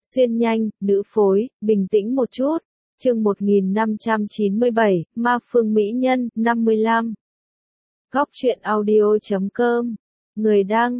Xuyên nhanh, nữ phối, bình tĩnh một chút. Chương 1597, Ma Phương Mỹ Nhân, 55. Góc truyện audio.com. Người đăng,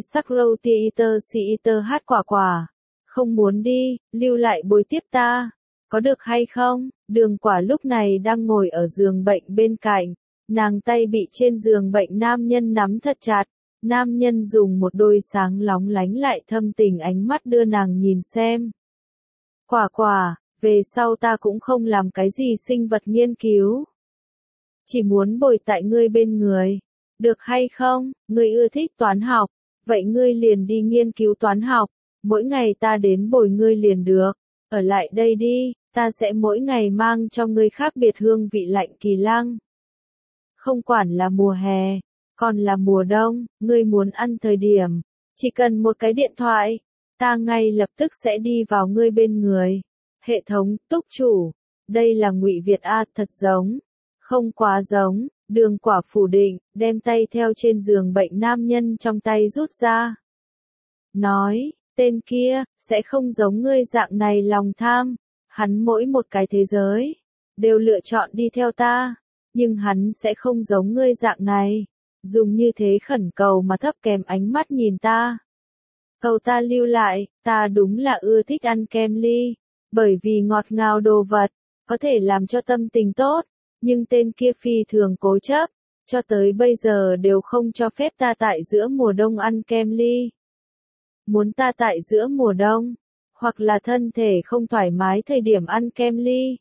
e-sắc-râu-ti-iter-si-iter hát quả quả. Không muốn đi, lưu lại bồi tiếp ta. Có được hay không? Đường Quả lúc này đang ngồi ở giường bệnh bên cạnh. Nàng tay bị trên giường bệnh nam nhân nắm thật chặt. Nam nhân dùng một đôi sáng lóng lánh lại thâm tình ánh mắt đưa nàng nhìn xem. Quả quả, về sau ta cũng không làm cái gì sinh vật nghiên cứu. Chỉ muốn bồi tại ngươi bên người. Được hay không? Ngươi ưa thích toán học. Vậy ngươi liền đi nghiên cứu toán học. Mỗi ngày ta đến bồi ngươi liền được. Ở lại đây đi, ta sẽ mỗi ngày mang cho ngươi khác biệt hương vị lạnh kỳ lăng. Không quản là mùa hè, còn là mùa đông, ngươi muốn ăn thời điểm. Chỉ cần một cái điện thoại, ta ngay lập tức sẽ đi vào ngươi bên người. Hệ thống, túc chủ. Đây là Ngụy Việt A, thật giống. Không quá giống. Đường Quả phủ định, đem tay theo trên giường bệnh nam nhân trong tay rút ra. Nói, tên kia, sẽ không giống ngươi dạng này lòng tham. Hắn mỗi một cái thế giới, đều lựa chọn đi theo ta. Nhưng hắn sẽ không giống ngươi dạng này. Dùng như thế khẩn cầu mà thấp kém ánh mắt nhìn ta. Cầu ta lưu lại, ta đúng là ưa thích ăn kem ly. Bởi vì ngọt ngào đồ vật, có thể làm cho tâm tình tốt. Nhưng tên kia phi thường cố chấp, cho tới bây giờ đều không cho phép ta tại giữa mùa đông ăn kem ly. Muốn ta tại giữa mùa đông, hoặc là thân thể không thoải mái thời điểm ăn kem ly.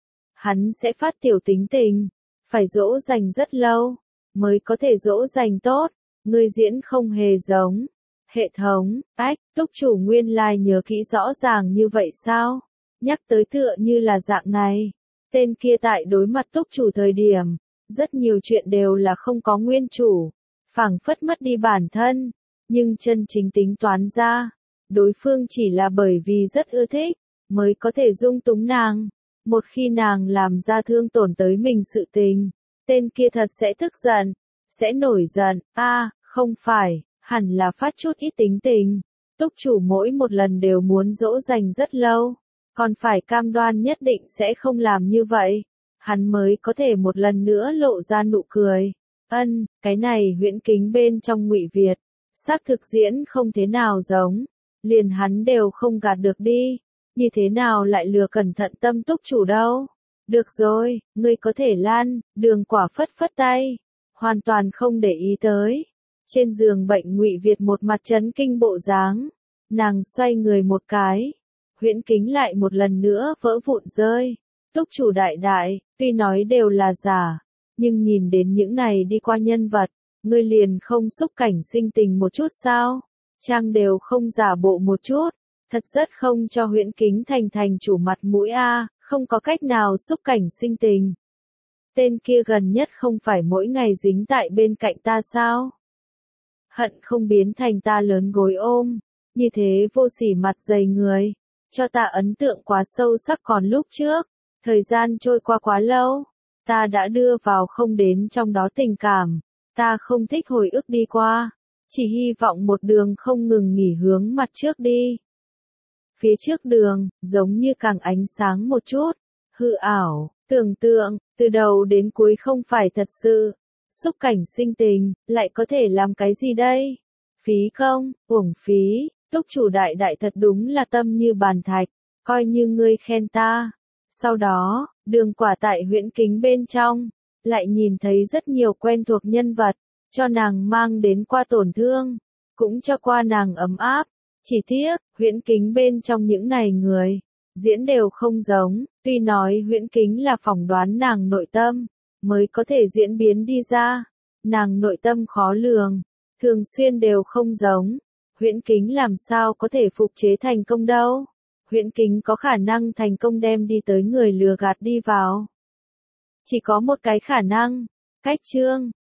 Hắn sẽ phát tiểu tính tình, phải dỗ dành rất lâu, mới có thể dỗ dành tốt, ngươi diễn không hề giống. Hệ thống, túc chủ nguyên lai nhớ kỹ rõ ràng như vậy sao? Nhắc tới tựa như là dạng này. Tên kia tại đối mặt túc chủ thời điểm, rất nhiều chuyện đều là không có nguyên chủ, phảng phất mất đi bản thân, nhưng chân chính tính toán ra, đối phương chỉ là bởi vì rất ưa thích, mới có thể dung túng nàng. Một khi nàng làm ra thương tổn tới mình sự tình, tên kia thật sẽ tức giận, sẽ nổi giận, không phải, hẳn là phát chút ít tính tình. Túc chủ mỗi một lần đều muốn dỗ dành rất lâu. Còn phải cam đoan nhất định sẽ không làm như vậy, hắn mới có thể một lần nữa lộ ra nụ cười. Cái này huyễn kính bên trong Ngụy Việt, xác thực diễn không thế nào giống, liền hắn đều không gạt được đi, như thế nào lại lừa cẩn thận tâm túc chủ đâu. Được rồi, ngươi có thể lan, Đường Quả phất phất tay, hoàn toàn không để ý tới. Trên giường bệnh Ngụy Việt một mặt chấn kinh bộ dáng, nàng xoay người một cái. Huyễn kính lại một lần nữa vỡ vụn rơi. Túc chủ đại đại, tuy nói đều là giả, nhưng nhìn đến những này đi qua nhân vật, ngươi liền không xúc cảnh sinh tình một chút sao? Trang đều không giả bộ một chút, thật rất không cho huyễn kính thành chủ mặt mũi a, không có cách nào xúc cảnh sinh tình. Tên kia gần nhất không phải mỗi ngày dính tại bên cạnh ta sao? Hận không biến thành ta lớn gối ôm, như thế vô sỉ mặt dày người. Cho ta ấn tượng quá sâu sắc còn lúc trước, thời gian trôi qua quá lâu, ta đã đưa vào không đến trong đó tình cảm, ta không thích hồi ức đi qua, chỉ hy vọng một đường không ngừng nghỉ hướng mặt trước đi. Phía trước đường, giống như càng ánh sáng một chút, hư ảo, tưởng tượng, từ đầu đến cuối không phải thật sự, xúc cảnh sinh tình, lại có thể làm cái gì đây? Phí công, uổng phí. Túc chủ đại đại thật đúng là tâm như bàn thạch, coi như ngươi khen ta. Sau đó, Đường Quả tại huyễn kính bên trong, lại nhìn thấy rất nhiều quen thuộc nhân vật, cho nàng mang đến qua tổn thương, cũng cho qua nàng ấm áp. Chỉ tiếc, huyễn kính bên trong những này người, diễn đều không giống, tuy nói huyễn kính là phỏng đoán nàng nội tâm, mới có thể diễn biến đi ra. Nàng nội tâm khó lường, thường xuyên đều không giống. Huyễn kính làm sao có thể phục chế thành công đâu? Huyễn kính có khả năng thành công đem đi tới người lừa gạt đi vào. Chỉ có một cái khả năng. Cách chương,